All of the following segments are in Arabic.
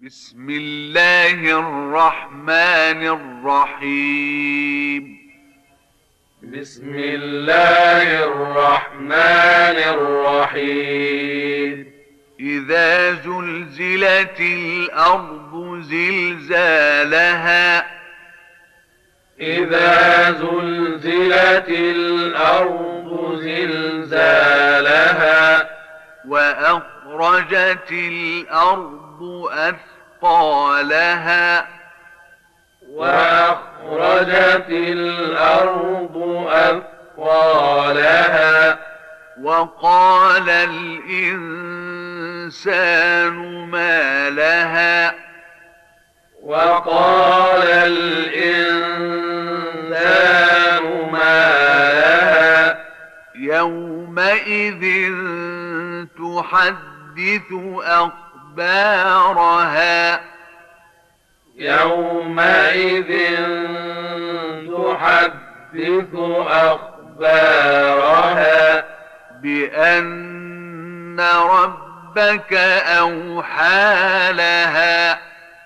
بسم الله الرحمن الرحيم. بسم الله الرحمن الرحيم. إذا زلزلت الأرض زلزالها إذا زلزلت الأرض زلزالها وأخرجت الأرض أثقالها وأخرجت الأرض أثقالها وقال الإنسان ما لها وقال الإنسان ما لها يومئذ تحدث أخبارها يومئذ تحدث أخبارها بأن ربك أوحى لها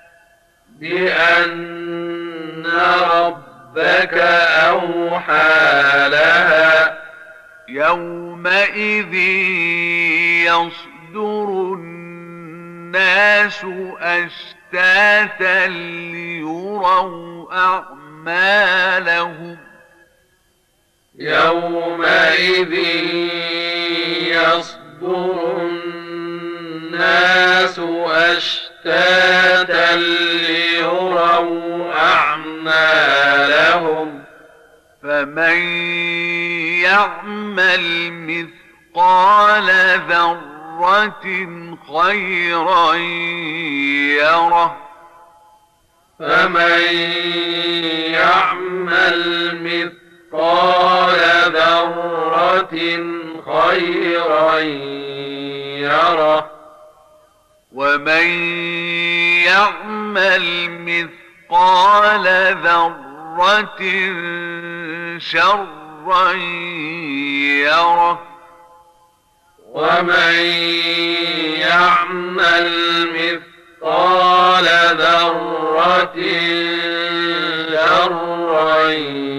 بأن ربك أوحى لها يومئذ يصدر الناس أشتاتا ليروا أعمالهم يومئذ يصدر الناس أشتاتا ليروا أعمالهم فمن يعمل مثقال ذرة خيرا يره فمن يعمل مثقال ذرة خيرا يره ومن يعمل مثقال ذرة شرا يره ومن يعمل مثقال ذرة شرا